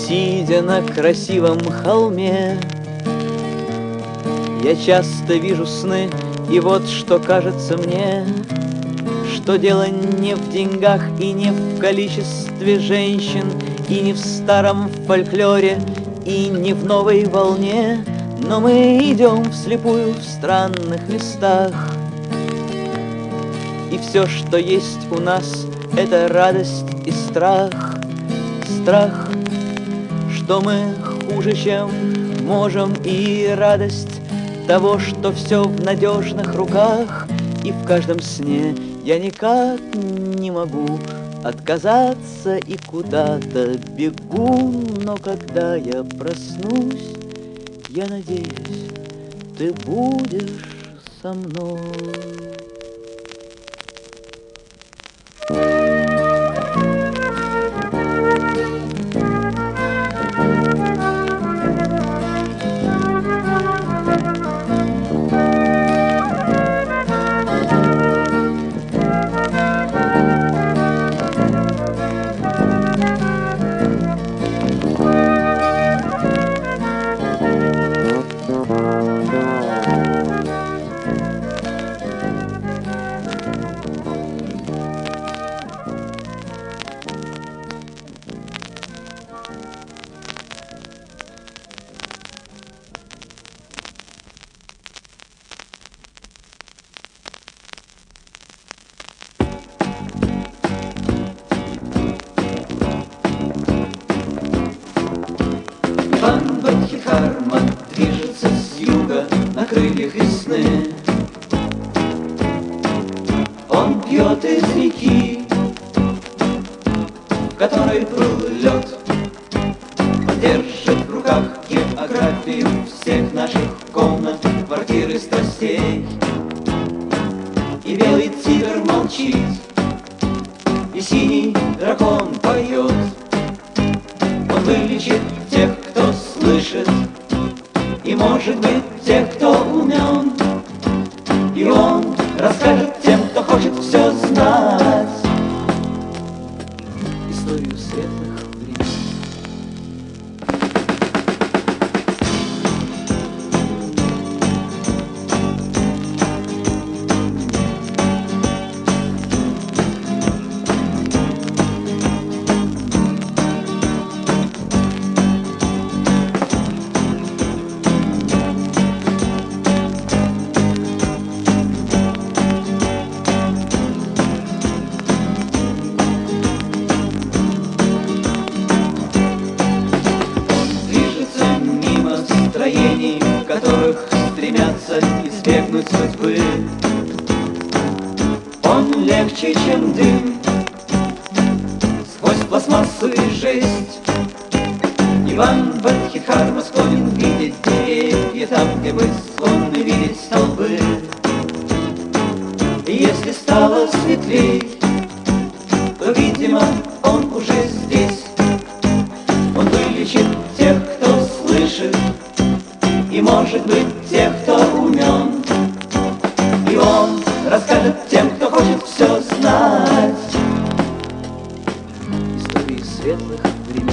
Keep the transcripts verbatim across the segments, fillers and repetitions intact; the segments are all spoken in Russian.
Сидя на красивом холме, я часто вижу сны, и вот что кажется мне, что дело не в деньгах и не в количестве женщин, и не в старом фольклоре, и не в новой волне, но мы идем вслепую в странных местах, и все, что есть у нас, это радость и страх. Страх, что мы хуже, чем можем, и радость того, что все в надежных руках, и в каждом сне я никак не могу отказаться и куда-то бегу, но когда я проснусь, я надеюсь, ты будешь со мной. Иван Бодхидхарма движется с юга на крыльях весны. Он пьет из реки, в которой был лед. Он держит в руках географию всех наших комнат, квартир и страстей. И белый тигр молчит, и синий дракон поет. Он вылечит тех, кто слышит, и, может быть, тех, кто умен. И он расскажет тем, кто хочет все знать, историю светлых времен. В которых стремятся избегнуть судьбы. Он легче, чем дым, сквозь пластмассу и жесть. Иван Бодхидхарма склонен видеть деревья там, где мы склонны видеть столбы. И если стало светлей, то, видимо, он уже здесь. Он вылечит тех, кто слышит, и, может быть, тех, кто умен. И он расскажет тем, кто хочет все знать, истории светлых времен.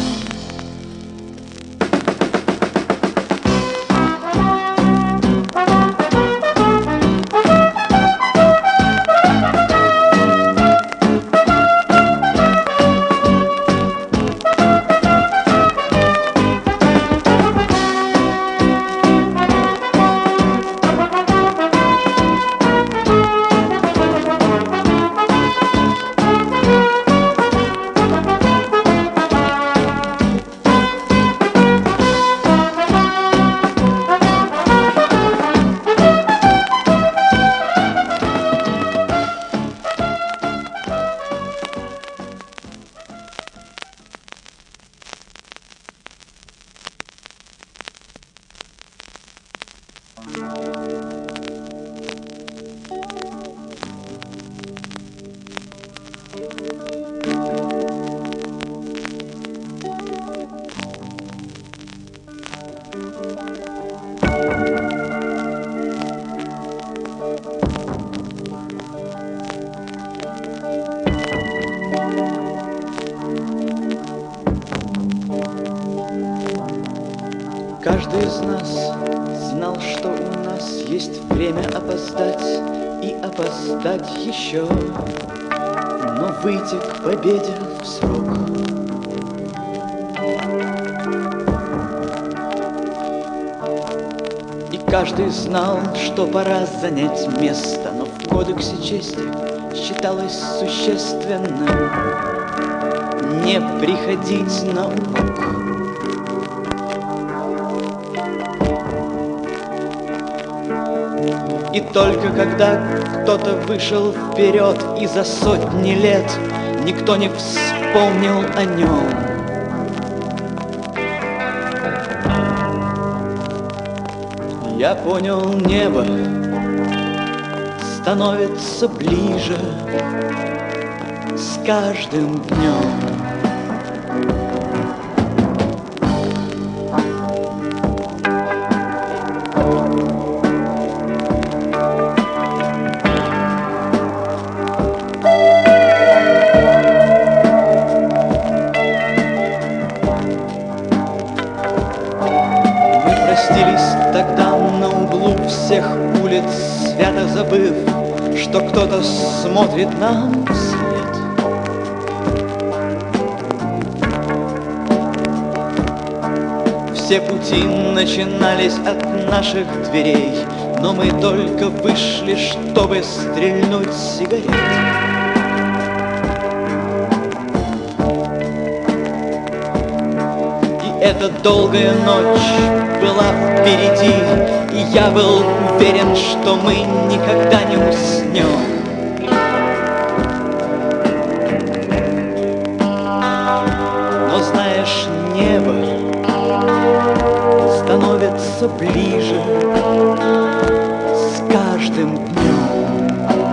Каждый из нас знал, что у нас есть время опоздать и опоздать еще, но выйти к победе в срок. И каждый знал, что пора занять место, но в кодексе чести считалось существенным не приходить на урок. И только когда кто-то вышел вперед, и за сотни лет никто не вспомнил о нем, я понял, небо становится ближе с каждым днем. Тогда на углу всех улиц, свято забыв, что кто-то смотрит нам вслед. Все пути начинались от наших дверей, но мы только вышли, чтобы стрельнуть сигарет. Эта долгая ночь была впереди, и я был уверен, что мы никогда не уснем. Но знаешь, небо становится ближе с каждым днем.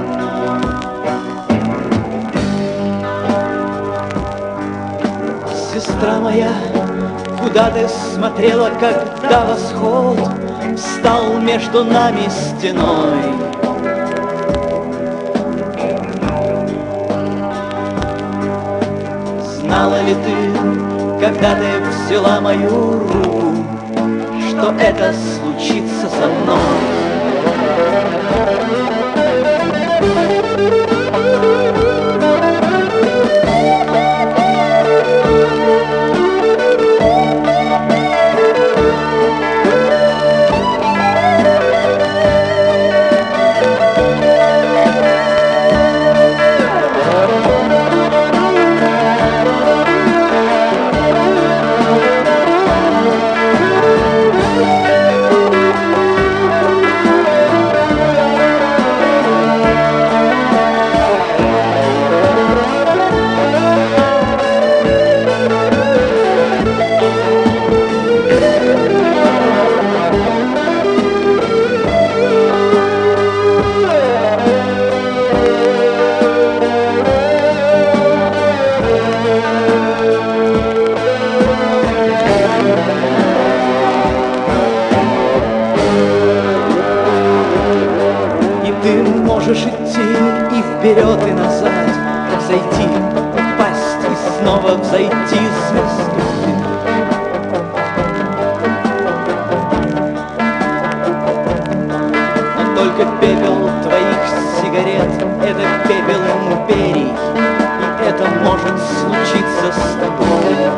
Сестра моя, куда ты смотрела, когда восход встал между нами стеной? Знала ли ты, когда ты взяла мою руку, что это случится со мной? Можешь идти и вперед, и назад, зайти, упасть и снова взойти звездой. Но только пепел твоих сигарет — это пепел империй, и это может случиться с тобой.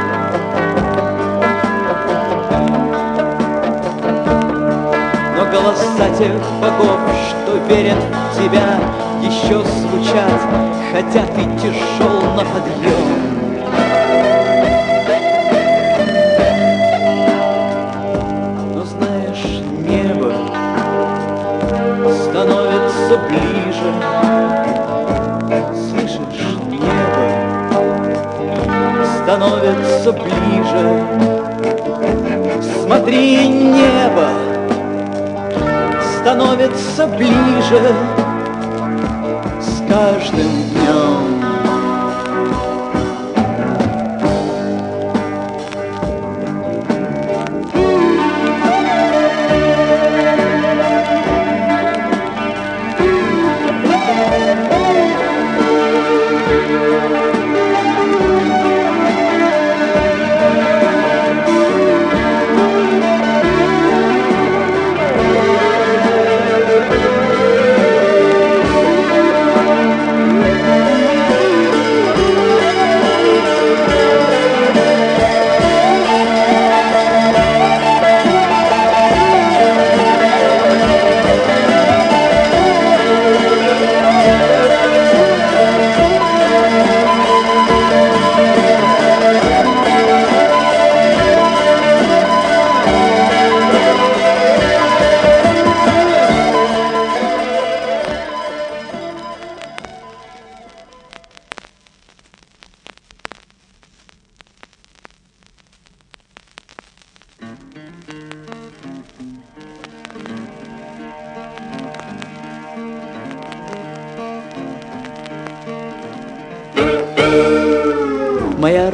Голоса тех богов, что верят в тебя, еще звучат, хотя ты тяжел на подъем. Но знаешь, небо становится ближе. Слышишь, небо становится ближе. Смотри, небо становится ближе с каждым днем.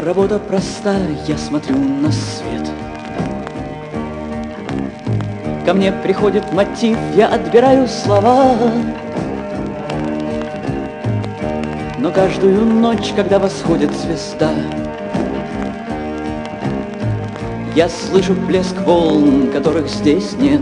Работа проста, я смотрю на свет. Ко мне приходит мотив, я отбираю слова. Но каждую ночь, когда восходит звезда, я слышу плеск волн, которых здесь нет.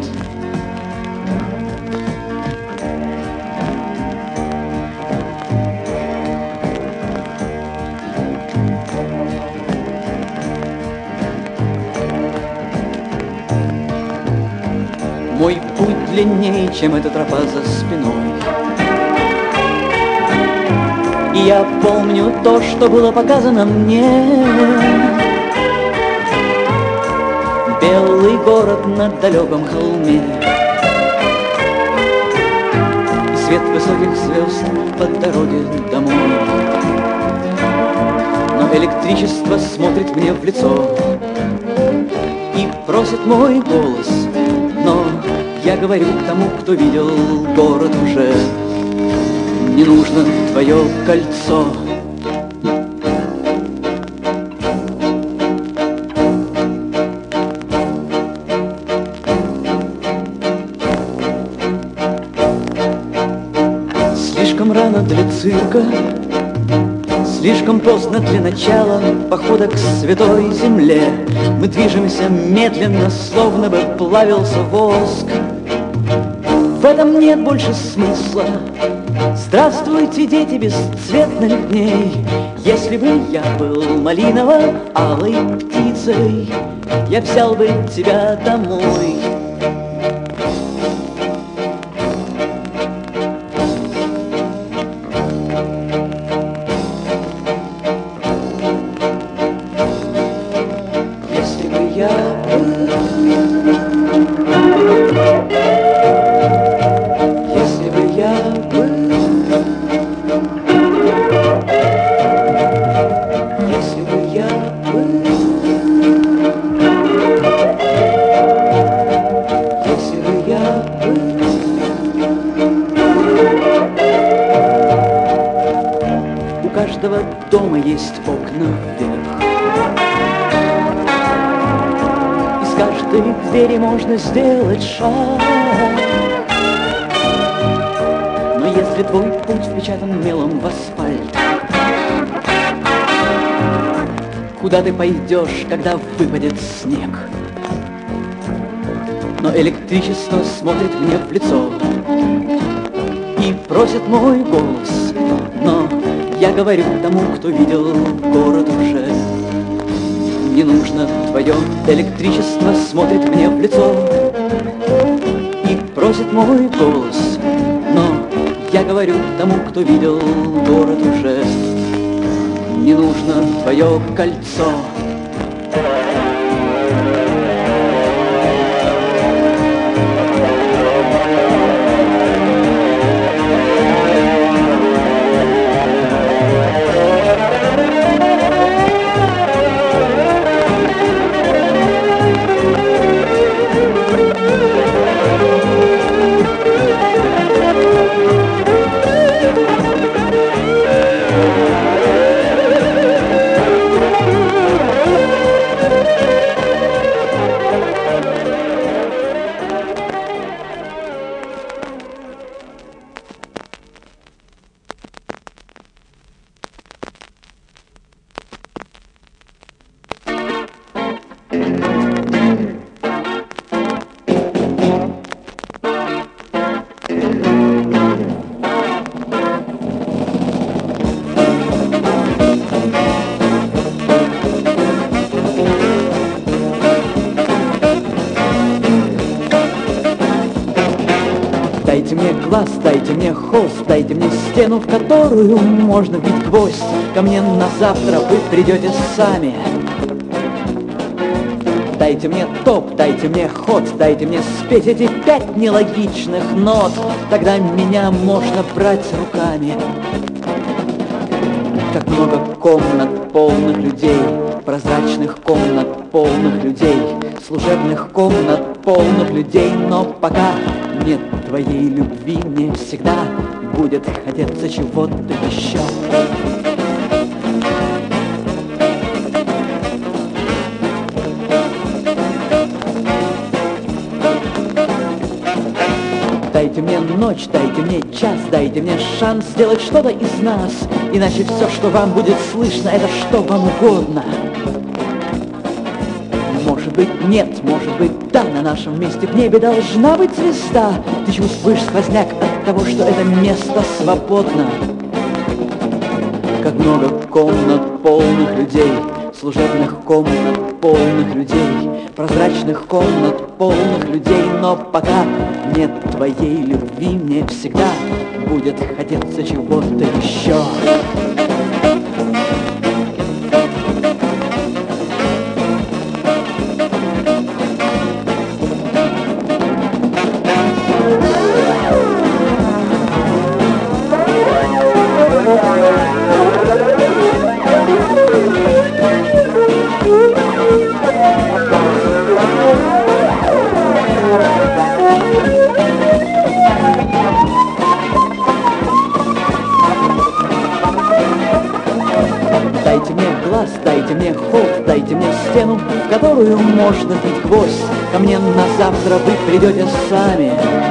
Мой путь длиннее, чем эта тропа за спиной. И я помню то, что было показано мне. Белый город на далеком холме, и свет высоких звезд по дороге домой. Но электричество смотрит мне в лицо и просит мой голос. Но я говорю тому, кто видел город уже: не нужно твое кольцо. Слишком рано для цирка, слишком поздно для начала похода к святой земле. Мы движемся медленно, словно бы плавился воск. В этом нет больше смысла. Здравствуйте, дети бесцветных дней. Если бы я был малиново-алой птицей, я взял бы тебя домой. Если бы я был, если бы я был, если бы я был, если бы я был. У каждого дома есть окна вверх. Из каждой двери можно сделать шаг. Но если твой путь впечатан мелом в асфальт, куда ты пойдешь, когда выпадет снег? Но электричество смотрит мне в лицо и просит мой голос. Но я говорю тому, кто видел город уже: не нужно твое электричество, смотрит мне в лицо и просит мой голос. Но я говорю тому, кто видел город уже: не нужно твое кольцо. Дайте мне глаз, дайте мне холст, дайте мне стену, в которую можно вбить гвоздь. Ко мне на завтра вы придете сами. Дайте мне топ, дайте мне ход, дайте мне спеть эти пять нелогичных нот. Тогда меня можно брать руками. Как много комнат полных людей, прозрачных комнат полных людей, служебных комнат полных людей. Но пока нет твоей любви, мне всегда будет хотеться чего-то еще. ночь, дайте мне час, дайте мне шанс сделать что-то из нас. Иначе все, что вам будет слышно, это что вам угодно. Может быть, нет, может быть, да, на нашем месте в небе должна быть звезда. Ты чувствуешь сквозняк от того, что это место свободно. Как много комнат полных людей, служебных комнат полных людей, прозрачных комнат полных людей. Но пока нет твоей любви, мне всегда будет хотеться чего-то еще. Дайте мне глаз, дайте мне холод, дайте мне стену, в которую можно бить гвоздь. Ко мне на завтра вы придете сами.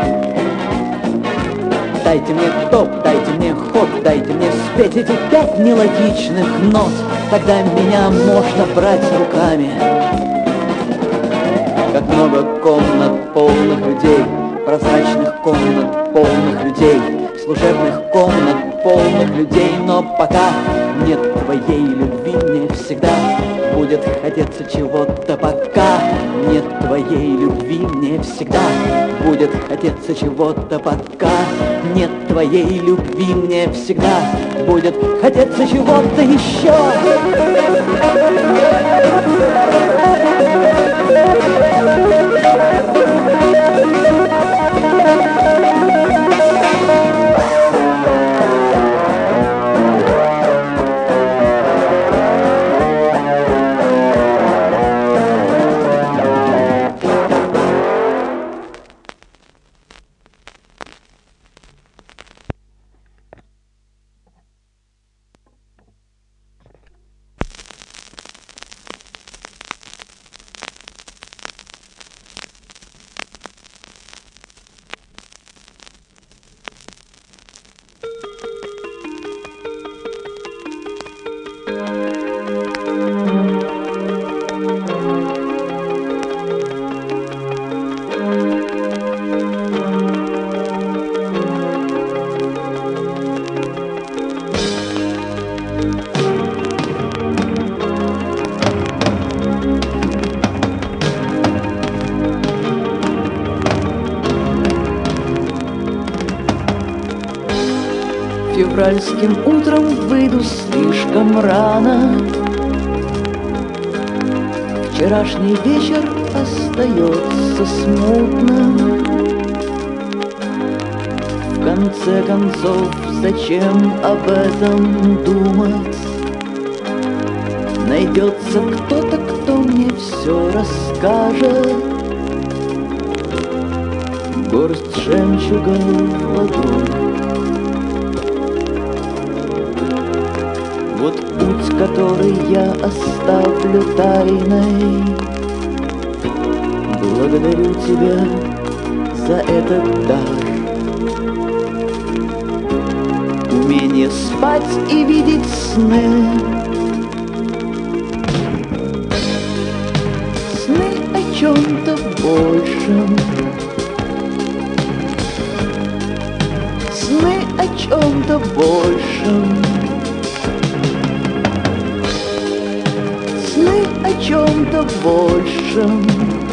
Дайте мне топ, дайте мне ход, дайте мне спеть эти пять нелогичных нот. Тогда меня можно брать руками. Как много комнат полных людей, прозрачных комнат полных людей, служебных комнат полных людей. Но пока нет твоей любви, мне всегда будет хотеться чего-то. Пока нет твоей любви, мне всегда будет хотеться чего-то. Пока нет твоей любви, мне всегда будет хотеться чего-то еще. Февральским утром выйду слишком рано. Вчерашний вечер остается смутным. В конце концов, зачем об этом думать? Найдется кто-то, кто мне все расскажет. Горсть жемчуга в ладонь. Вот путь, который я оставлю тайной. Благодарю тебя за этот дар. Умение спать и видеть сны. Сны о чем-то большем. Сны о чем-то большем. Сны о чем-то большем.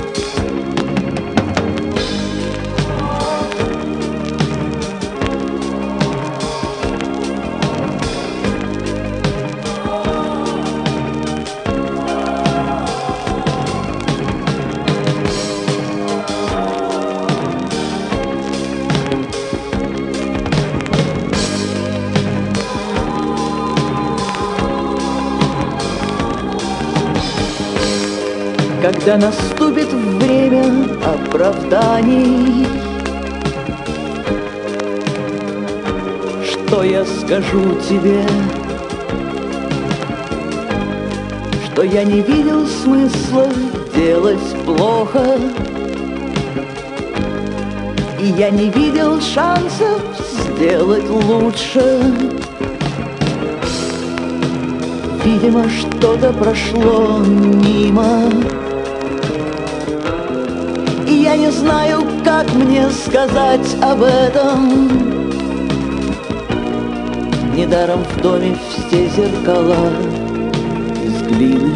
Когда наступит время оправданий, что я скажу тебе? Что я не видел смысла делать плохо, и я не видел шансов сделать лучше. Видимо, что-то прошло мимо, и я не знаю, как мне сказать об этом. Недаром в доме все зеркала из глины,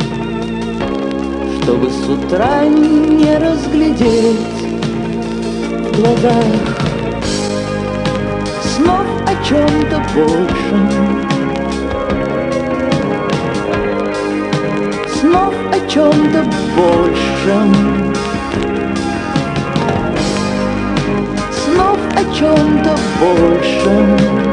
чтобы с утра не разглядеть в глазах снов о чем-то большем, снов о чем-то большем, снов о чем-то большем.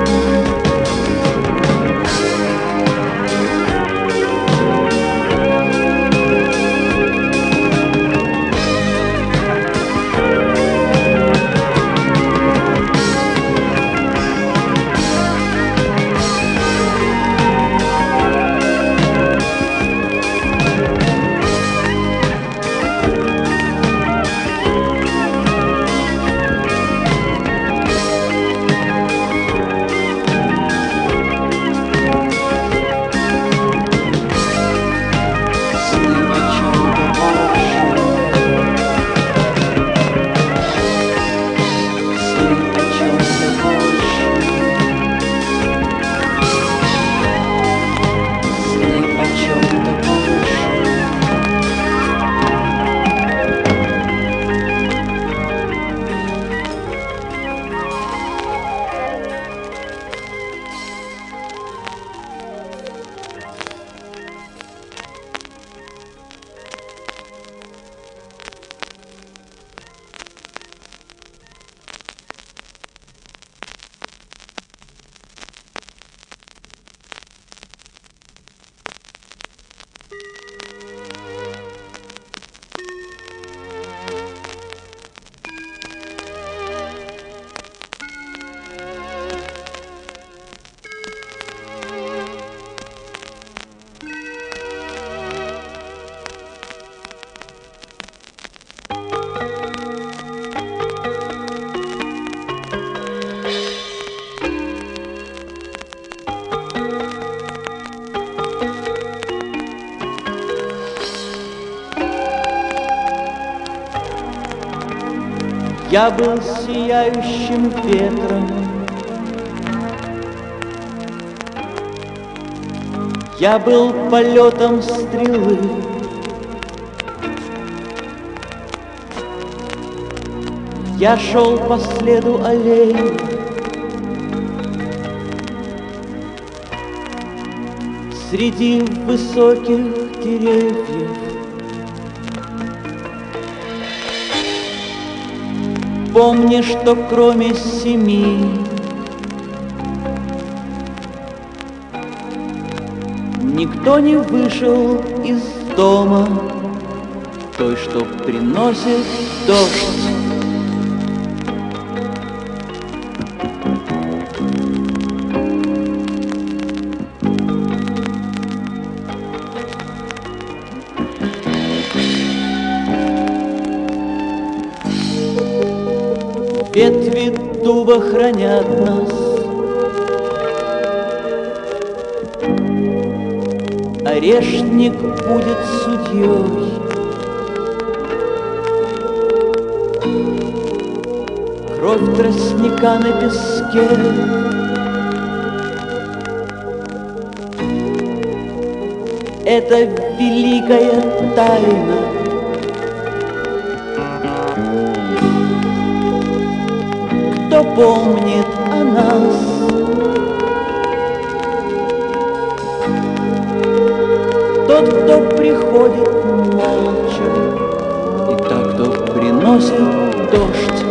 Я был сияющим ветром, я был полетом стрелы, я шел по следу аллей, среди высоких деревьев. Помни, что кроме семи никто не вышел из дома той, что приносит дождь. Ветви дуба хранят нас, орешник будет судьей. Кровь тростника на песке, это великая тайна. Кто помнит о нас? Тот, кто приходит молча, и тот, кто приносит дождь.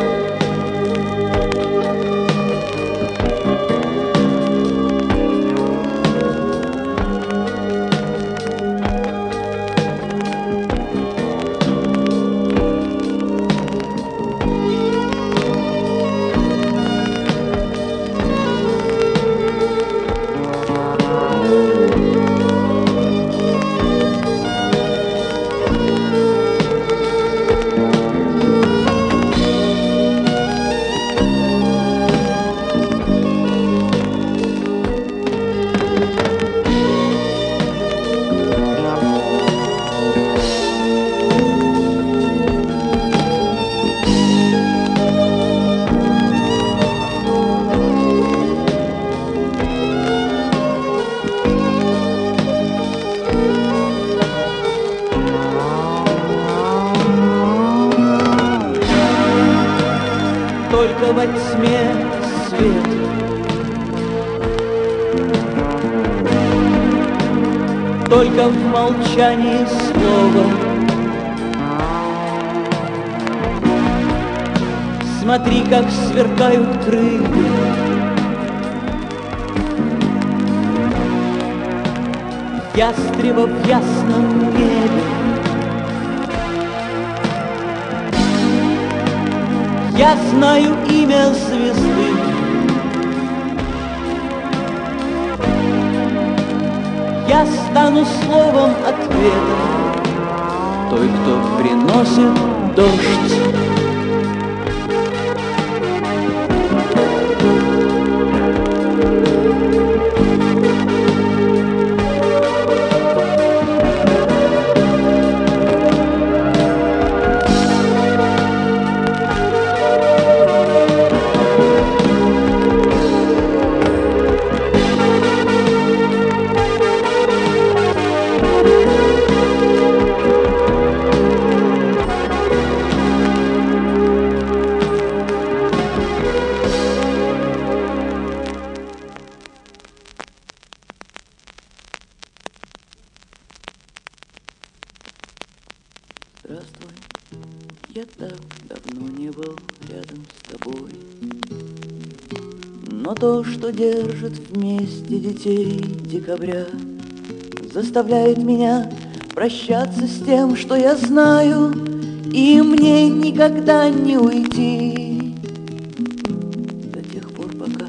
только во тьме свет. Только в молчании слова. Смотри, как сверкают крылья. Ястреба в ясном небе. Я знаю имя звезды. Я стану словом ответа той, кто приносит дождь. Здравствуй, я так давно не был рядом с тобой, но то, что держит вместе детей декабря, заставляет меня прощаться с тем, что я знаю, и мне никогда не уйти до тех пор, пока.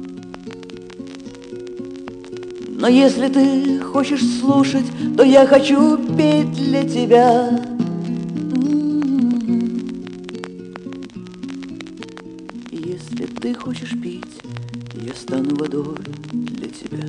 Но если ты хочешь слушать, то я хочу петь для тебя. Если ты хочешь пить, я стану водой для тебя.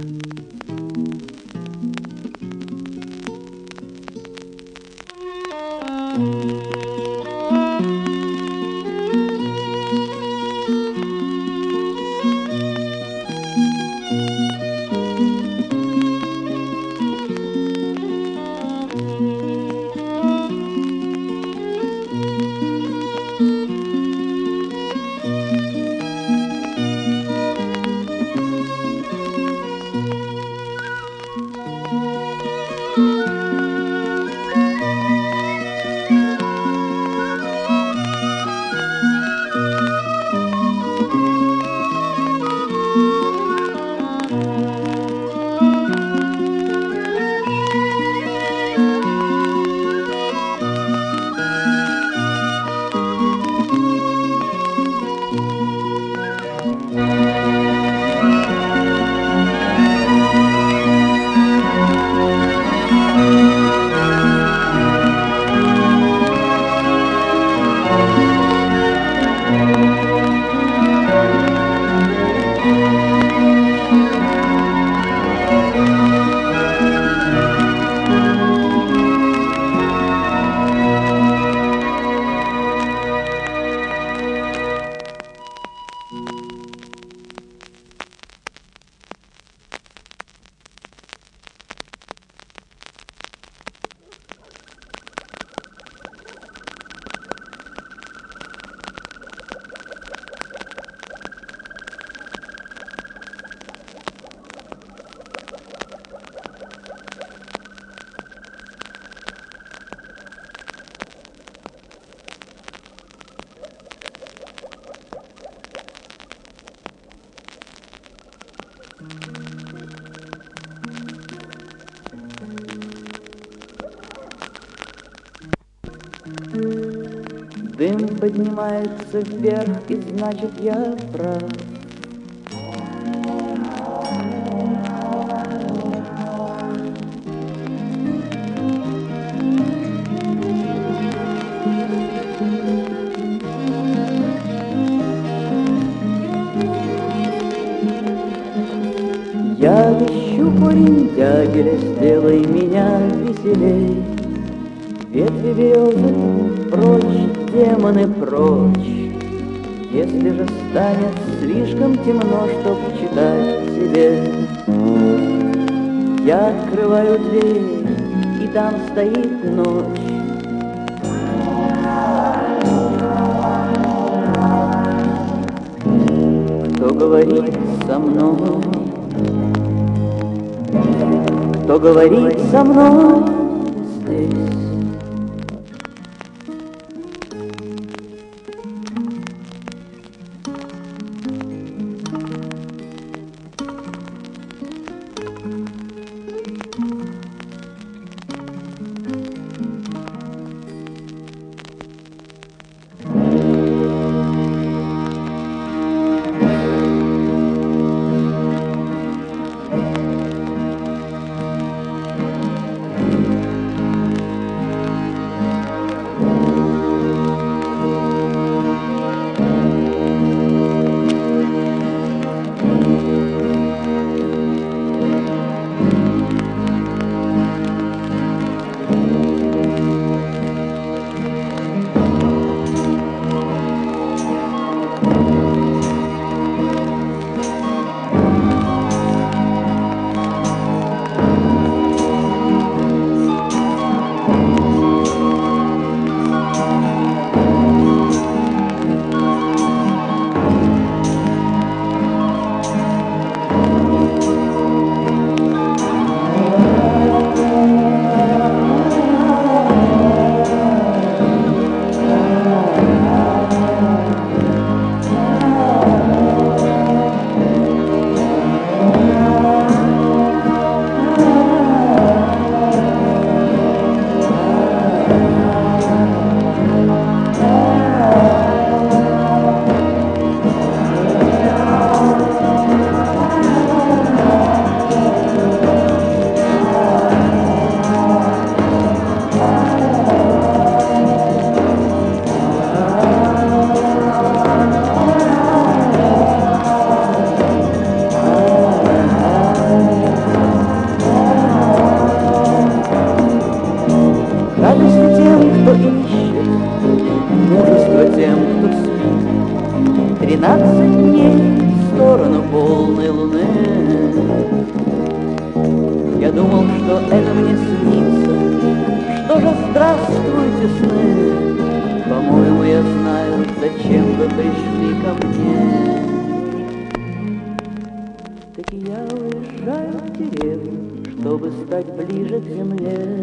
Дым поднимается вверх, и значит я прав. Я ищу корень дягеля, сделай меня веселей. Ветви березы прочь, демоны прочь. Если же станет слишком темно, чтоб читать тебе, я открываю дверь, и там стоит ночь. говорит со мной, кто говорит со мной здесь. Тринадцать дней в сторону полной луны. Я думал, что это мне снится. Что же, здравствуйте, сны. По-моему, я знаю, зачем вы пришли ко мне. Так я уезжаю в деревню, чтобы стать ближе к земле.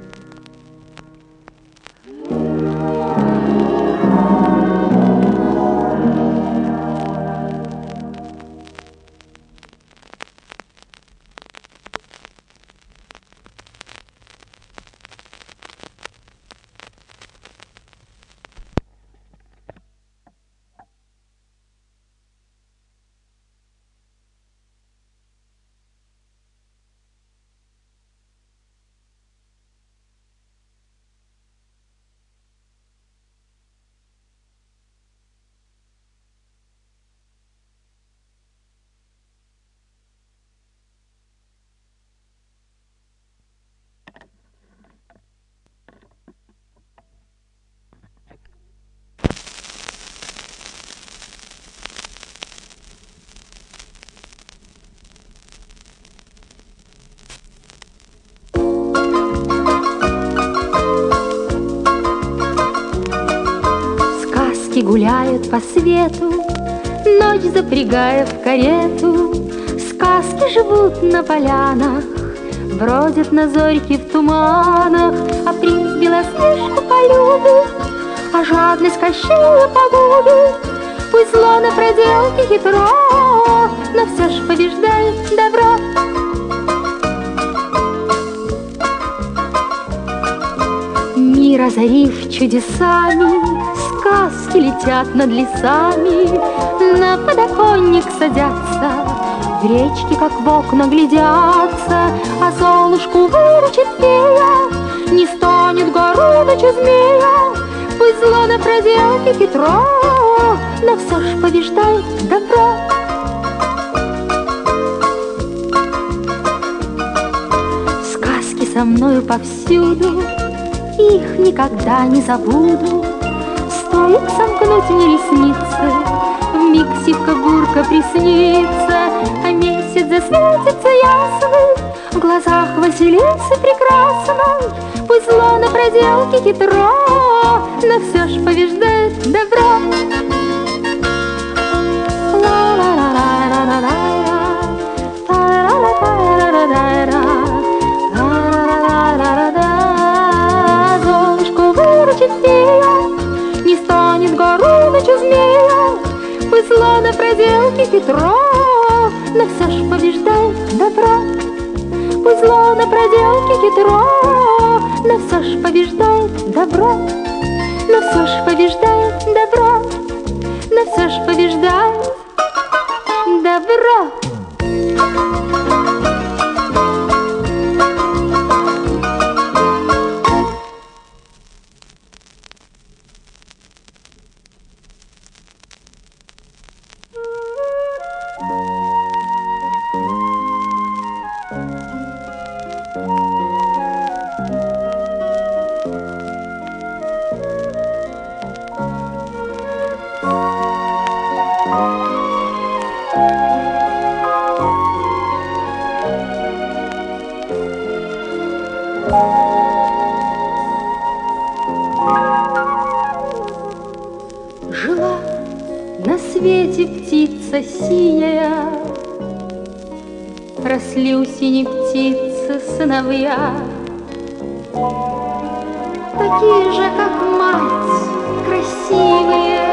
Гуляют по свету, ночь запрягая в карету. Сказки живут на полянах, бродят на зорьке в туманах. А принц Белоснежку полюбит, а жадность Кощея погубит. Пусть зло на проделке хитро, но все ж побеждает добро. Мир озарив чудесами, сказки летят над лесами, на подоконник садятся, в речке, как в окна, глядятся, а Золушку выручит фея, не станет гору ночью змея. Пусть зло на проделке хитро, но все ж побеждает добро. Сказки со мною повсюду, их никогда не забуду. Стоит сомкнуть мне ресницы, вмиг сивка-бурка приснится, а месяц засветится ясный в глазах Василисы прекрасной. Пусть зло на проделке хитро, но все ж побеждает добро. Ла-ла-ла-ла. навстречу змея, зло на проделке хитро, но все ж побеждает добро. Пусть зло на проделке хитро, но все ж побеждает добро. Но все ж побеждает добро, но все ж побеждает добро. Жила на свете птица синяя, росли у синей птицы сыновья, такие же, как мать, красивые.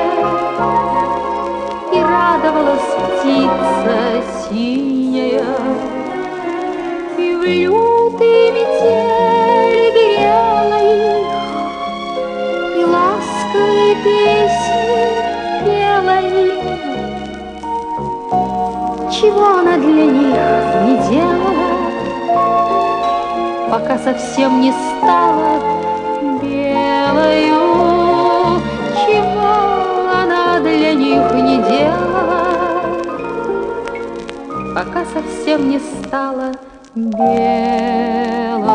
И радовалась птица синяя, и в лютый метель грела их, и ласковые песни пела им. Чего она для них не делала, пока совсем не стала белою. Чего она для них не делала, пока совсем не стала белою.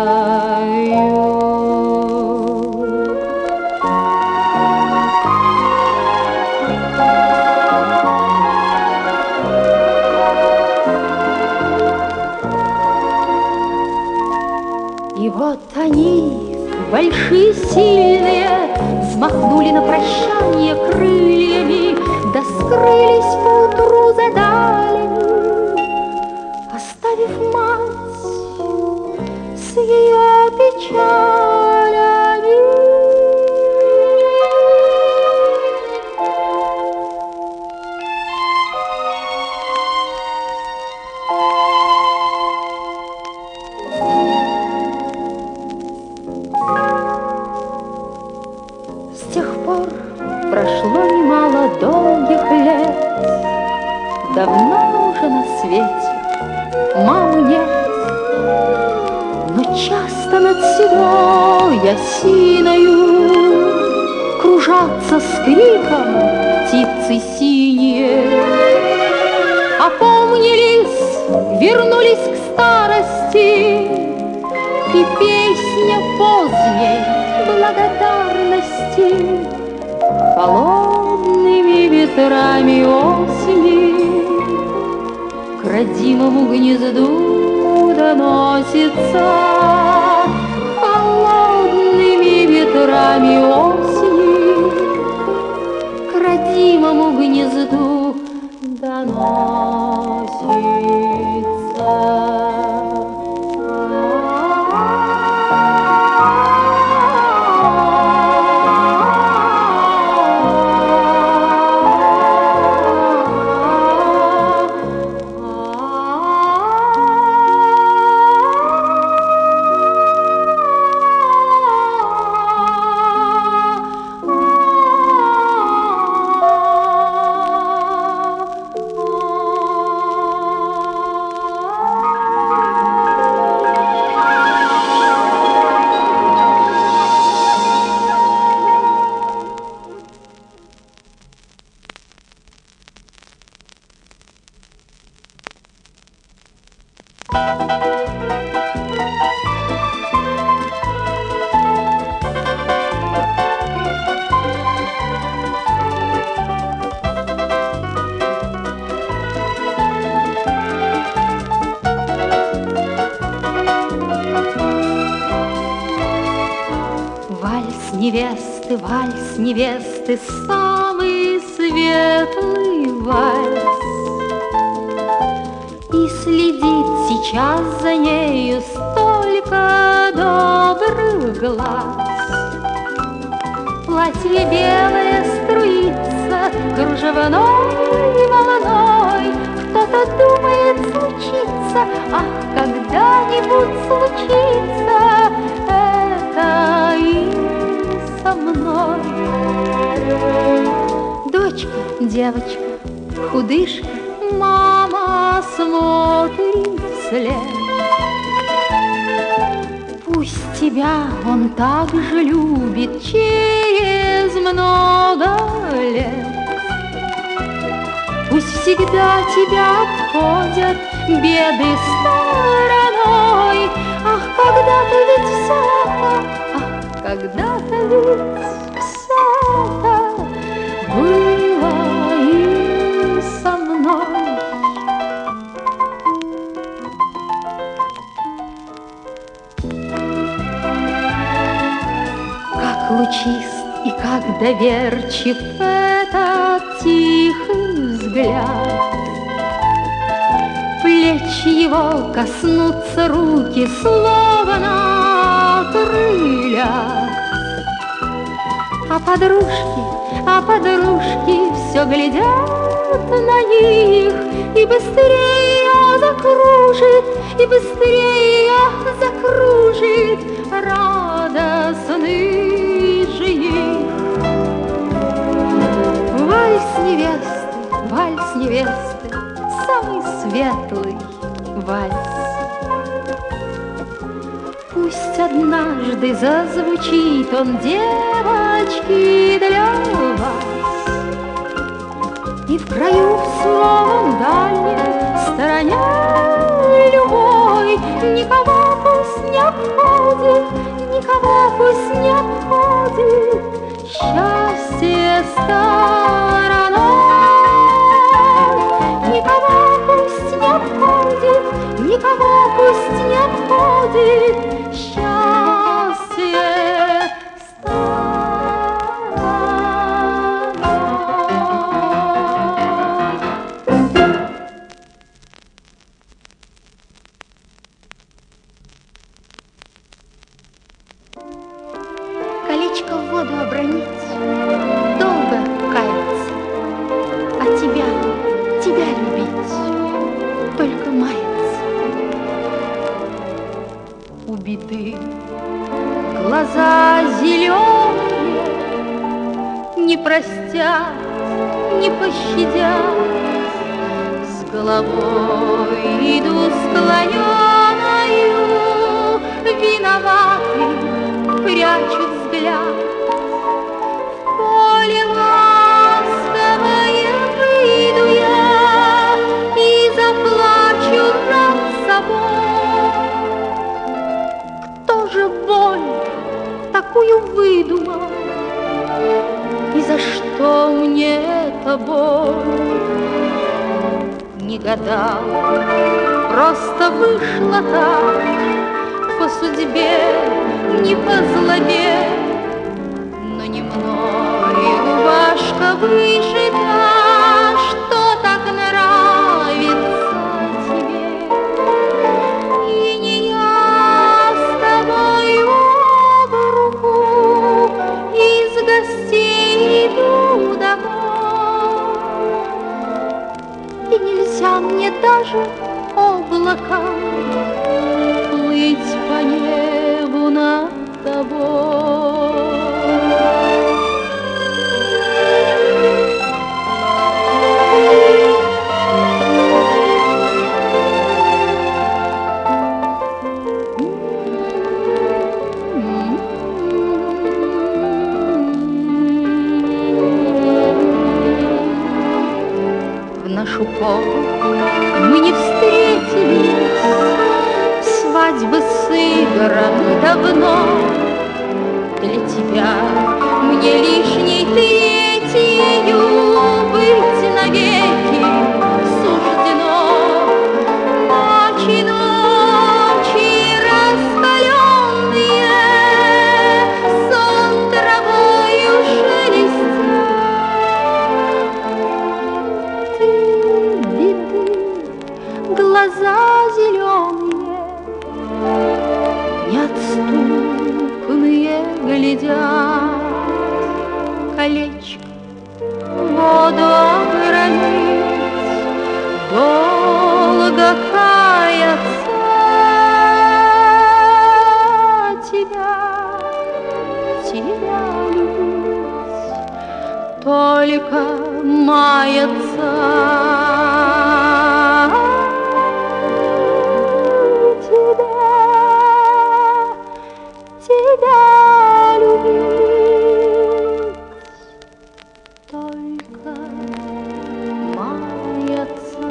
И вот они, большие, сильные, взмахнули на прощание крыльями, да скрылись поутру за далями, оставив мать с ее печалями. С тех пор прошло немало долгих лет, давно уже на свете мамы нет. Но часто над седой осиною кружатся с криком птицы синие. Опомнились, вернулись к старости, и песня поздней благодарности холодными ветрами осени к родимому гнезду доносится. Холодными ветрами осени к родимому гнезду доносится. Невесты, вальс невесты, самый светлый вальс. И следит сейчас за нею столько добрых глаз. Платье белое струится льется кружевной волной. Кто-то думает случится, ах, когда-нибудь случится это и со мной. Дочка, девочка, худышка, мама смотрит вслед. Пусть тебя он так же любит через много лет. Пусть всегда тебя обходят беды стороной. Ах, когда-то ведь все это, ах, когда-то ведь все это было и со мной. Как лучист и как доверчив этот тихий взгляд. Плечи его коснутся руки, словно крылья. А подружки, а подружки все глядят на них, и быстрее ее закружит, и быстрее ее закружит радостный жених. Вальс невесты, вальс невесты, самый светлый вальс. Пусть однажды зазвучит он, девочки, для вас, и в краю в словом дальнем стороне любой никого пусть не обходит, никого пусть не обходит счастье стороной. Никого пусть не обходит, никого пусть не обходит счастье стороной. Колечко в воду обронить, долго каяться, а тебя, тебя любить, только маяться. Убиты глаза зеленые, не простят, не пощадят, с головой иду склоненою, виноватый, прячу взгляд. В поле ласковое выйду я и заплачу над собой. Кто же боль такую выдумал, и за что мне эта боль? Не гадал, просто вышла так, по судьбе, не по злобе, но не мною, Башка, вышита, что так нравится тебе. И не я с тобою об руку из гостей иду домой. И нельзя мне даже облакам плыть по небу над тобой. В нашу пору мы не встретились, свадьбы сыграны давно. Для тебя мне лишней третью быть навеки суждено. Ночи, ночи раскаленные, сон травою шелестя. Ты беды, глаза зеленые, неотступные глядят, колечко только мается. Тебя, тебя любить только мается.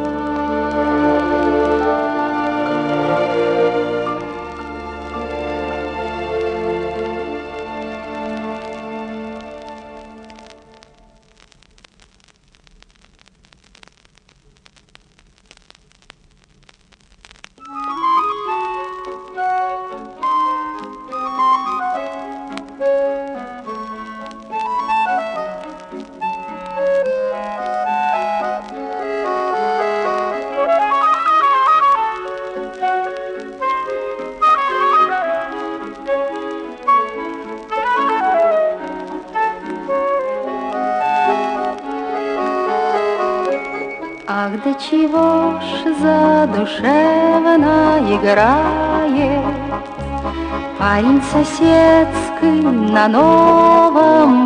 Ах, да чего ж задушевно играет парень соседский на новом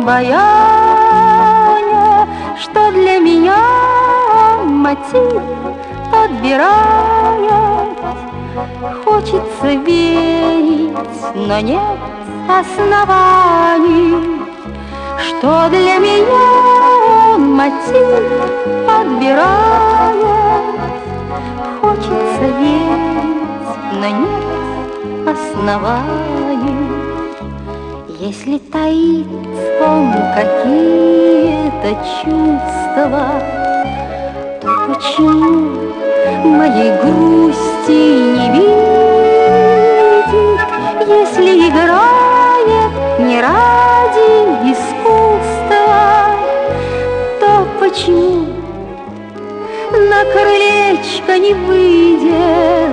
баяне, что для меня мотив подбирает. Хочется верить, но нет оснований, что для меня мотив подбирает. Хочется верить, но нет оснований. Если таит он какие-то чувства, то почему моей грусти не видеть? Если играет не ради искусства, то почему на крылечко не выйдет?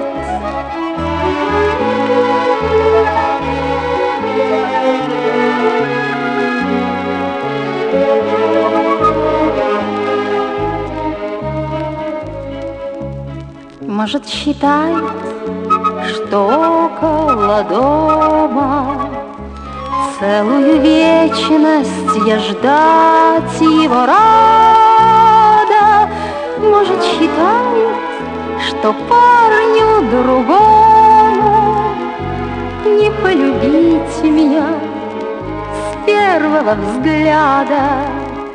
Может, считает, что около дома целую вечность я ждать его рада. Может, считает, что парню другому не полюбить меня с первого взгляда.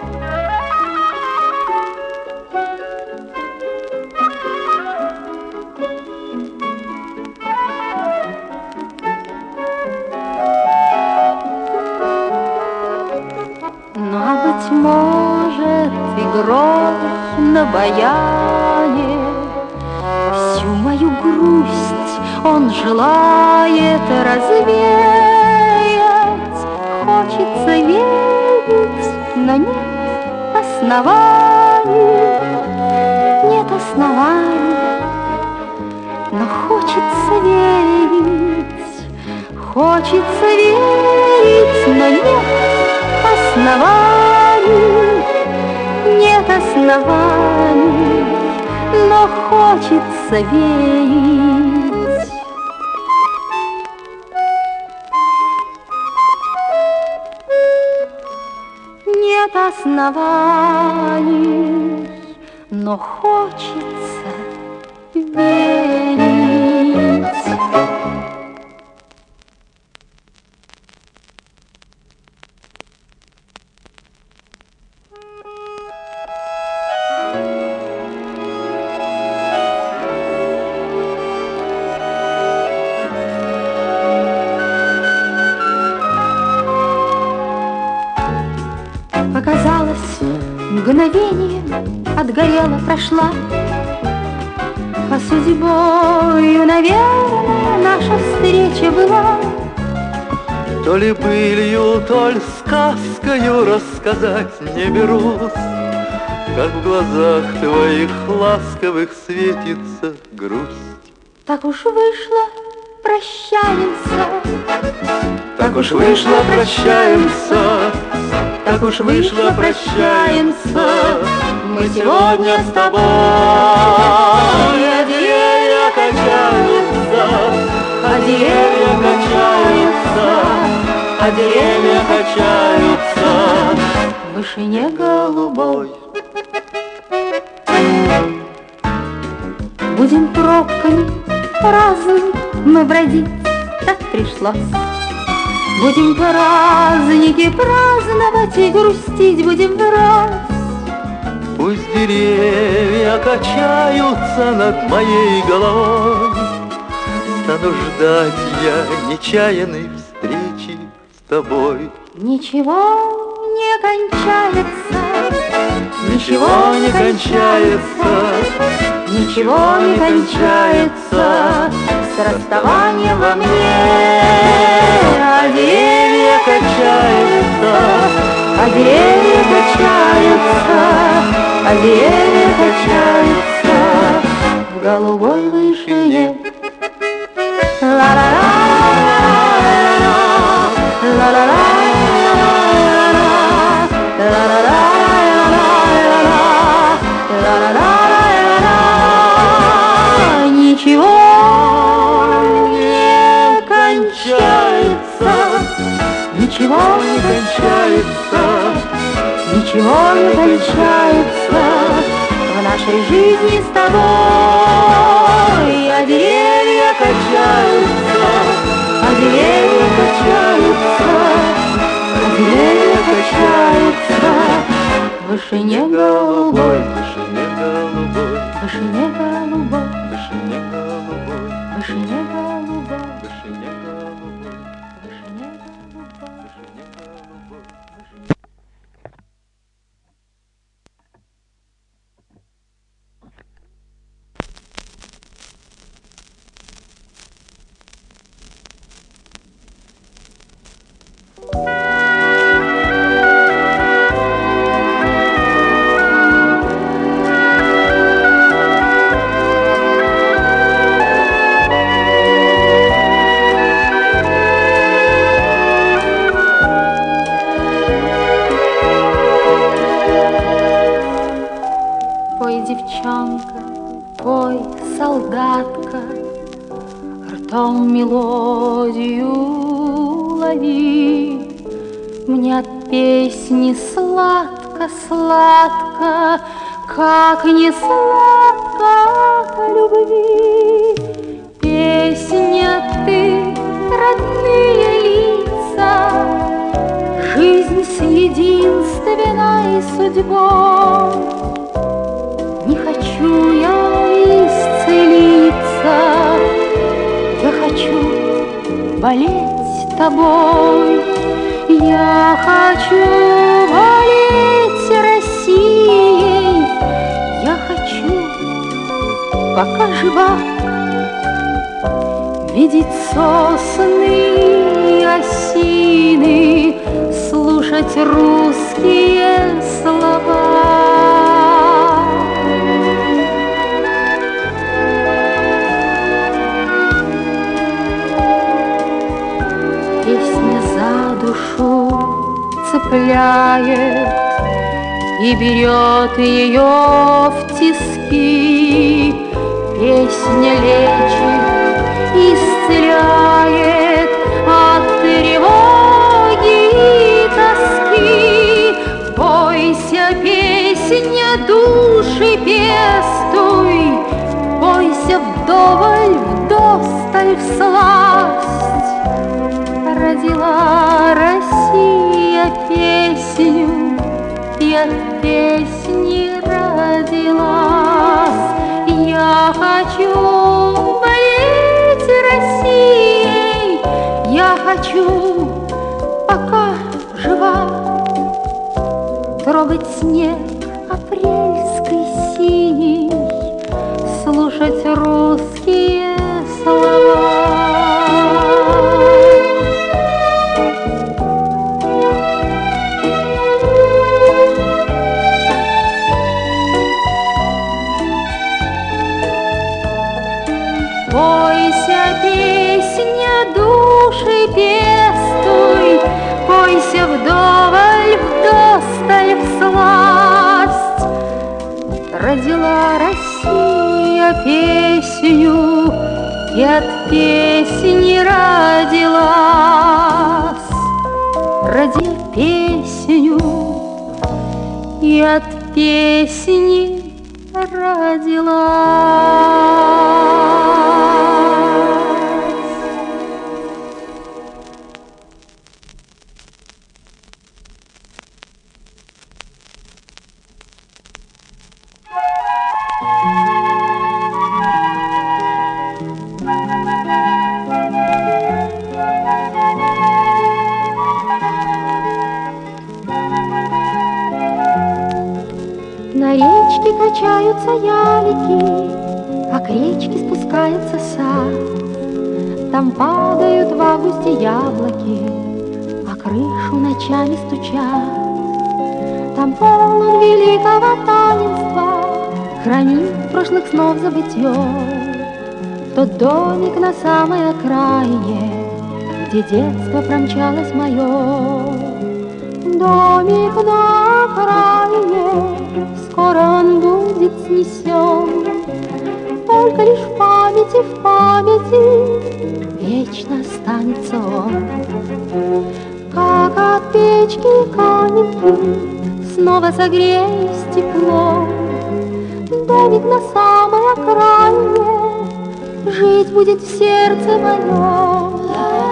Быть может, игрой на баяне всю мою грусть он желает развеять. Хочется верить, но нет оснований, нет оснований, но хочется верить, хочется верить, но нет оснований, нет оснований, но хочется верить. Нет оснований, но хочется верить. Показалось, мгновение отгорела, прошла, а судьбою, наверное, наша встреча была. То ли былью, то ли сказкою рассказать не берусь, как в глазах твоих ласковых светится грусть. Так уж вышло, прощаемся. Так уж вышло, прощаемся. Так уж вышло, прощаемся. Мы сегодня с тобой, а деревья качаются, а деревья качаются, а деревья качаются. вышине голубой. Будем пробками разными мы бродить, так пришлось. Будем праздники праздновать и грустить будем враз. Пусть деревья качаются над моей головой, стану ждать я нечаянной встречи с тобой. Ничего не кончается, Ничего не кончается, ничего не кончается с расставанием во мне. А деревья качаются, а деревья качаются, а деревья качаются в голубой вышине. Ла-ла-ла, ла-ла-ла, ла-ла-ла, ла-ла-ла. Ничего не кончается, ничего не кончается, ничего не кончается в нашей жизни с тобой. А деревья качаются, а деревья качаются, а деревья качаются в вышине голубой, вышине голубой, вышине голубой, вышине голубой, вышине голубой, вышине голубой, вышине голубой. вышине голубой. Пой, девчонка, пой, солдатка, ртом мелодию лови. Мне от песни сладко-сладко, как не сладко от любви. Песня ты, родные лица, жизнь с единственной судьбой. Не хочу я исцелиться, я хочу болеть тобой. Я хочу болеть Россией, я хочу, пока жива, видеть сосны и осины, слушать русские слова. Песня за душу цепляет и берет ее в тиски. Песня лечит, исцеляет от тревоги и тоски. Бойся, песня, души пестуй, бойся вдоволь, вдосталь всласть. Родила Россия песню, и от песни родилась. Я хочу болеть Россией, я хочу, пока жива, трогать снег апрельской синий, слушать русские слова. Бойся, песня, души пестуй, бойся вдоволь, вдосталь всласть. Родила Россия песню, и от песни родилась. Родила песню, и от песни родилась. На речке качаются ялики, а к речке спускается сад. Там падают в августе яблоки, а крышу ночами стучат. Там полон великого таинства, хранит прошлых снов забытье. Тот домик на самой окраине, где детство промчалось мое. Домик на окраине, скоро он будет снесен. Только лишь в памяти, в памяти вечно останется он. Как от печки каменки снова согреюсь теплом. Домик на самой окраине жить будет в сердце моем.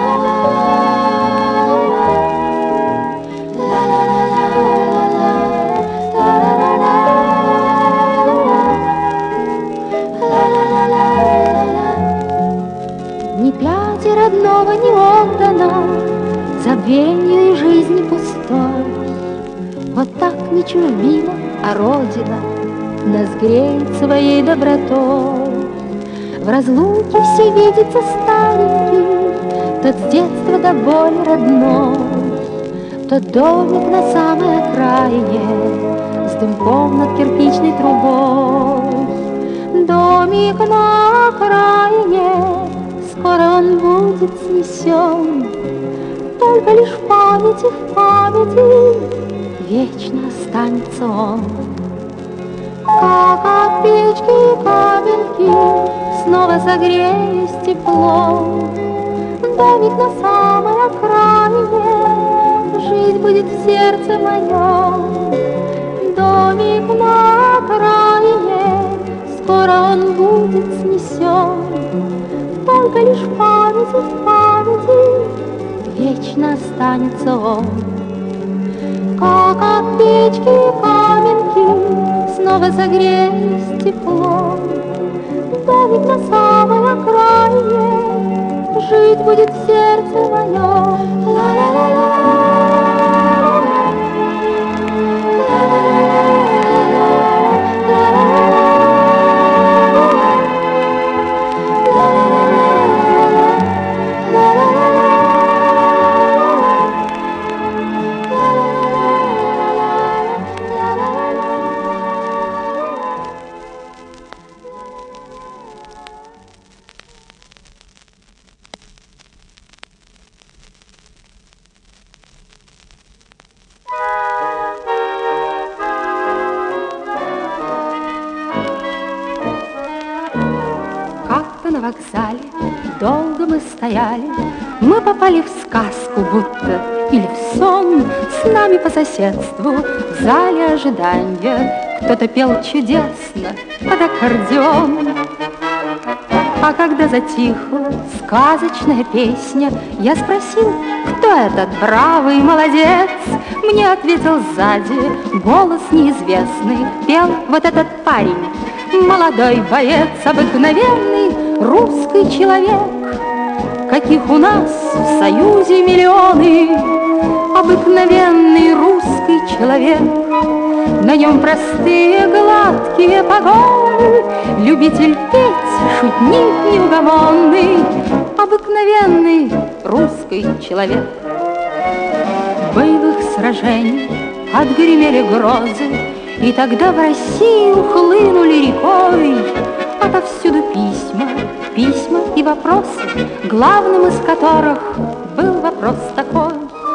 Ни платья родного не отдано забвенью и жизни пустой. Вот так не чужбина, а родина нас греет своей добротой. В разлуке все видится старенький, тот с детства до боли родной. Тот домик на самой окраине с дымком над кирпичной трубой. Домик на окраине, скоро он будет снесен. Только лишь в памяти, в памяти вечно останется он. Как от печки каменки снова согреюсь теплом. Домик на самой окраине, жизнь будет в сердце моем. Домик на окраине, скоро он будет снесен. Только лишь в памяти, в памяти вечно останется он. Как от печки каменки снова согреюсь теплом. Домик на самой окраине, жить будет в сердце моем. Ла-ла-ла-ла. На вокзале долго мы стояли, мы попали в сказку будто или в сон. С нами по соседству в зале ожидания кто-то пел чудесно под аккордеон. А когда затихла сказочная песня, я спросил, кто этот бравый молодец. Мне ответил сзади голос неизвестный, пел вот этот парень, молодой боец, обыкновенный русский человек, каких у нас в Союзе миллионы. Обыкновенный русский человек, на нем простые гладкие погоны, любитель петь, шутник неугомонный. Обыкновенный русский человек. Боевых сражений отгремели грозы, и тогда в Россию хлынули рекой отовсюду письма, письма и вопросы, главным из которых был вопрос такой: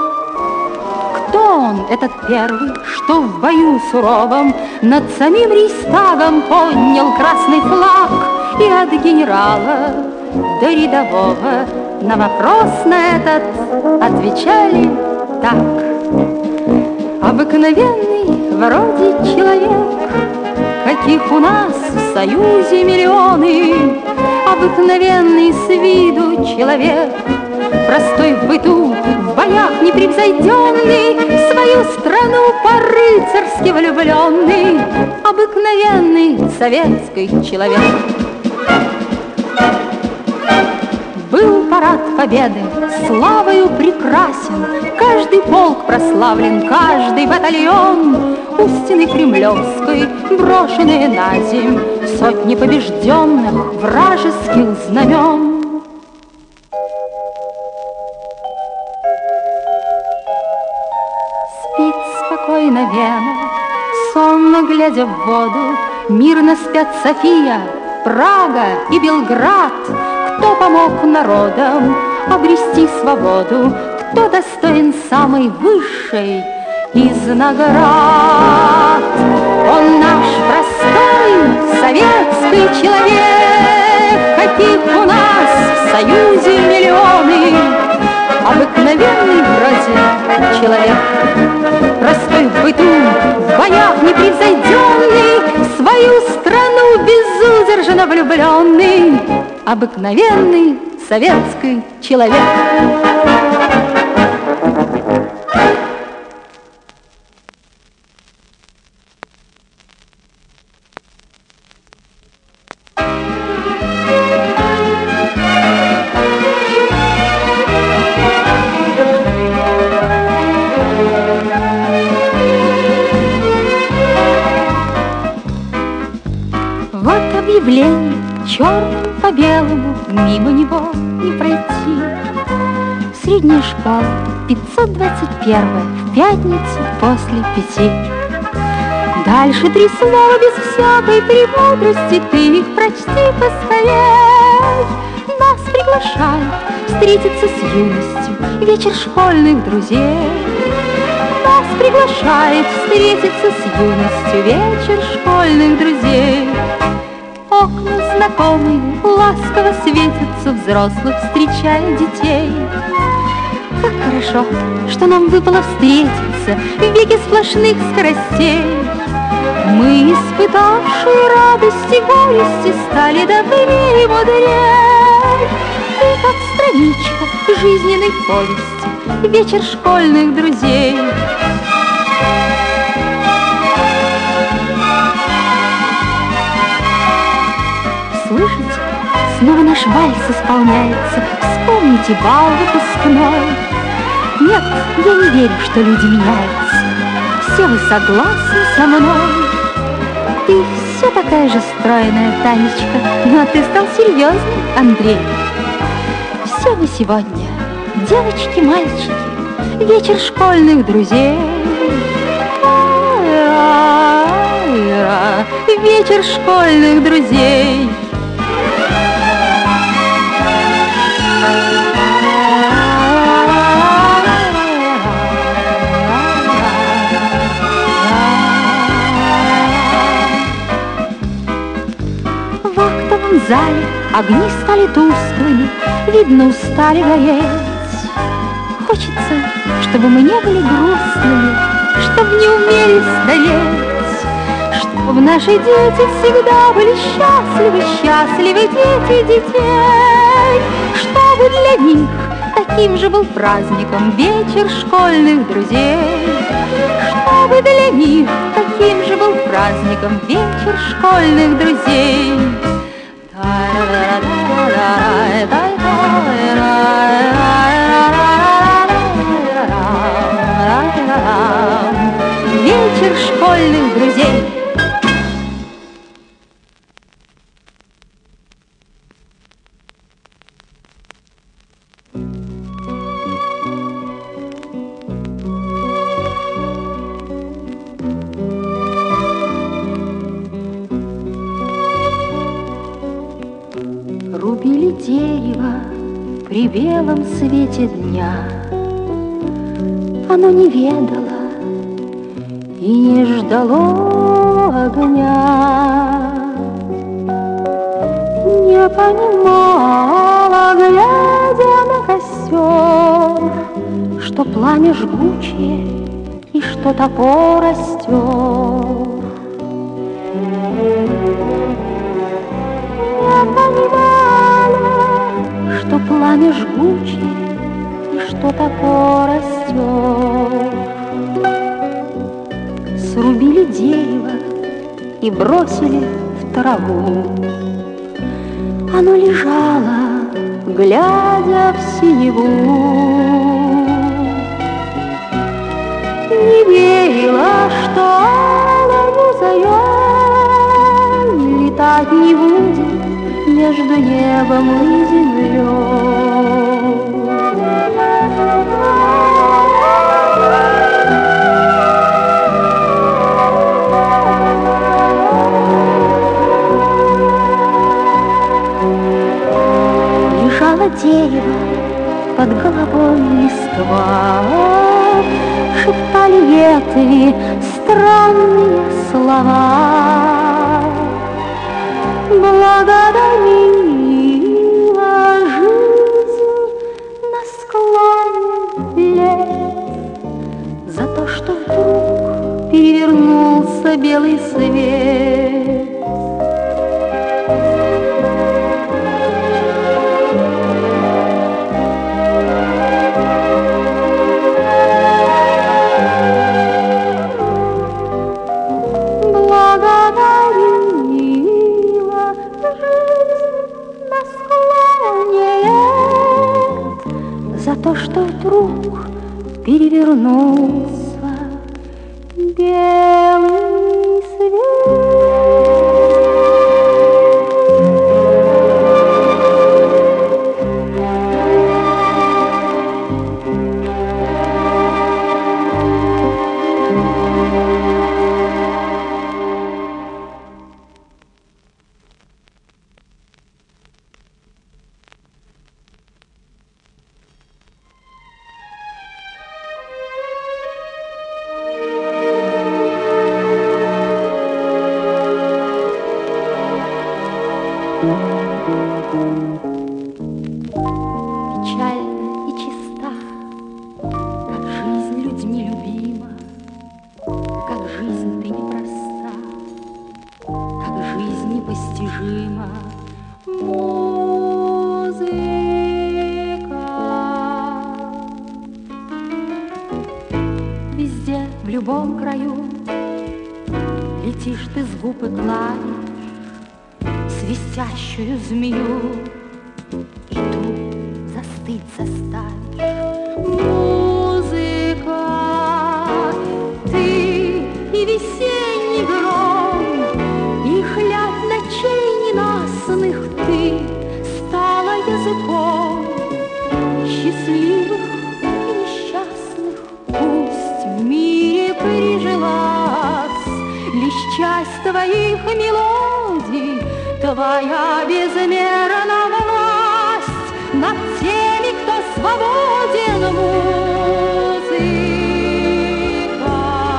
кто он, этот первый, что в бою суровом над самим Рейхстагом поднял красный флаг? И от генерала до рядового на вопрос на этот отвечали так: обыкновенный людей вроде человек, каких у нас в Союзе миллионы. Обыкновенный с виду человек, простой в быту, в боях непревзойденный, в свою страну по-рыцарски влюбленный, обыкновенный советский человек. Был парад победы, славою прекрасен, каждый полк прославлен, каждый батальон. У стены Кремлевской, брошенные на земь, сотни побежденных вражеских знамен. Спит спокойно Вена, сонно глядя в воду, мирно спят София, Прага и Белград. Кто помог народам обрести свободу, кто достоин самой высшей из наград. Он наш простой советский человек, каких у нас в Союзе миллионы. Обыкновенный вроде человек, простой в быту, в боях непревзойденный, в свою страну безудержно влюбленный, обыкновенный советский человек. Вот объявление черным по белому, мимо него не пройти. Средняя школа, пятьсот двадцать первая, в пятницу после пяти. Дальше три слова без всякой премудрости, ты их прочти поскорей. Нас приглашают встретиться с юностью, вечер школьных друзей. Нас приглашает встретиться с юностью, вечер школьных друзей. Окна знакомые ласково светятся, взрослых встречая детей. Как хорошо, что нам выпало встретиться в веке сплошных скоростей. Мы, испытавшие радости и горести, стали добрее и мудрее. Ты как страничка жизненной повести, вечер школьных друзей. Слышите, снова наш вальс исполняется, вспомните бал выпускной. Нет, я не верю, что люди меняются, все вы согласны со мной. Ты все такая же стройная, Танечка, но ты стал серьезным, Андрей. Все вы сегодня, девочки, мальчики, вечер школьных друзей. Вечер школьных друзей. В актовом зале огни стали тусклыми, видно, устали гореть. Хочется, чтобы мы не были грустными, чтобы не умели стареть, чтобы наши дети всегда были счастливы, счастливы дети детей, чтобы для них таким же был праздником вечер школьных друзей, чтобы для них таким же был праздником вечер школьных друзей. Вечер школьных друзей. Рубили дерево при белом свете дня. Оно не ведало и не ждало огня, не понимала, глядя на костер, что пламя жгучее и что что топор растет. Я понимала, что пламя жгучее и что топор растет. Срубили дерево и бросили в траву. Оно лежало, глядя в синеву. Не верила, что алою зарей летать не будет между небом и землей. Лежало дерево, под головой листва, шептали ветви странные слова. Благодарила жизнь на склоне лет за то, что вдруг перевернулся белый свет. За то, что вдруг перевернулся белый свет. Печальна и чиста, как жизнь людьми любима, как жизнь ты непроста, как жизнь непостижима. Музыка везде, в любом краю, летишь ты с губ и клавиш свистящую змею, и тут застыть заставишь. Музыка, ты и весенний гром, и хляб ночей ненастных, ты стала языком счастливых и несчастных. Пусть в мире прижилась лишь часть твоих мелодий, твоя безмерная власть над теми, кто свободен. Музыка,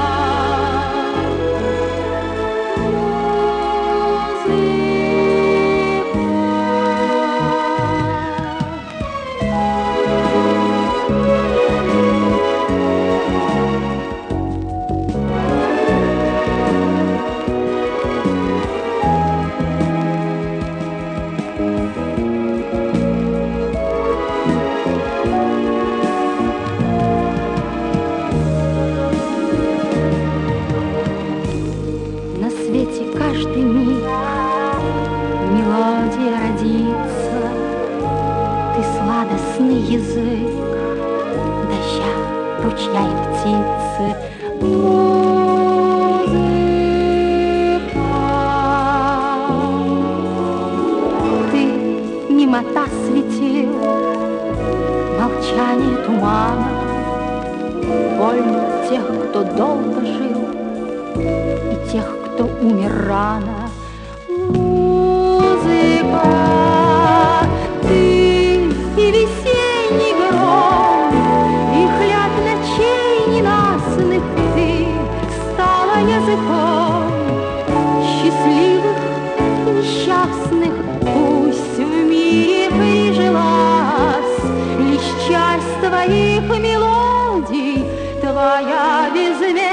каждый миг мелодия родится, ты сладостный язык дождя, ручья и птицы. Музыка, ты немота светил, молчание тумана, больно тех, кто долго жил, и тех, кто умер рано. Музыка, ты и весенний гром, и хляб ночей ненастных, ты стала языком счастливых и несчастных. Пусть в мире прижилась лишь часть твоих мелодий, твоя безмерная